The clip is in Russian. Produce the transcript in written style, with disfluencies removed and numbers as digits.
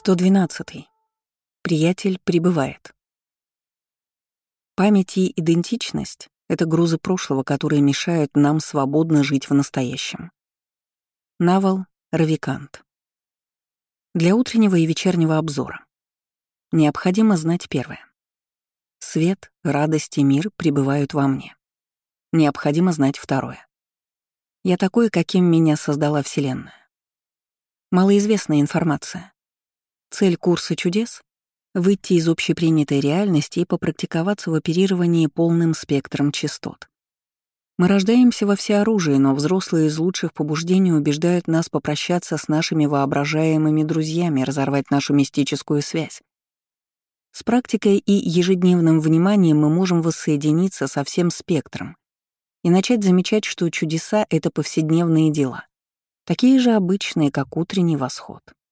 112. Приятель прибывает. Память и идентичность — это грузы прошлого, которые мешают нам свободно жить в настоящем. Навал Равикант. Для утреннего и вечернего обзора. Необходимо знать первое. Свет, радость и мир пребывают во мне. Необходимо знать второе. Я такой, каким меня создала Вселенная. Малоизвестная информация. Цель курса чудес — выйти из общепринятой реальности и попрактиковаться в оперировании полным спектром частот. Мы рождаемся во всеоружии, но взрослые из лучших побуждений убеждают нас попрощаться с нашими воображаемыми друзьями, разорвать нашу мистическую связь. С практикой и ежедневным вниманием мы можем воссоединиться со всем спектром и начать замечать, что чудеса — это повседневные дела, такие же обычные, как утренний восход.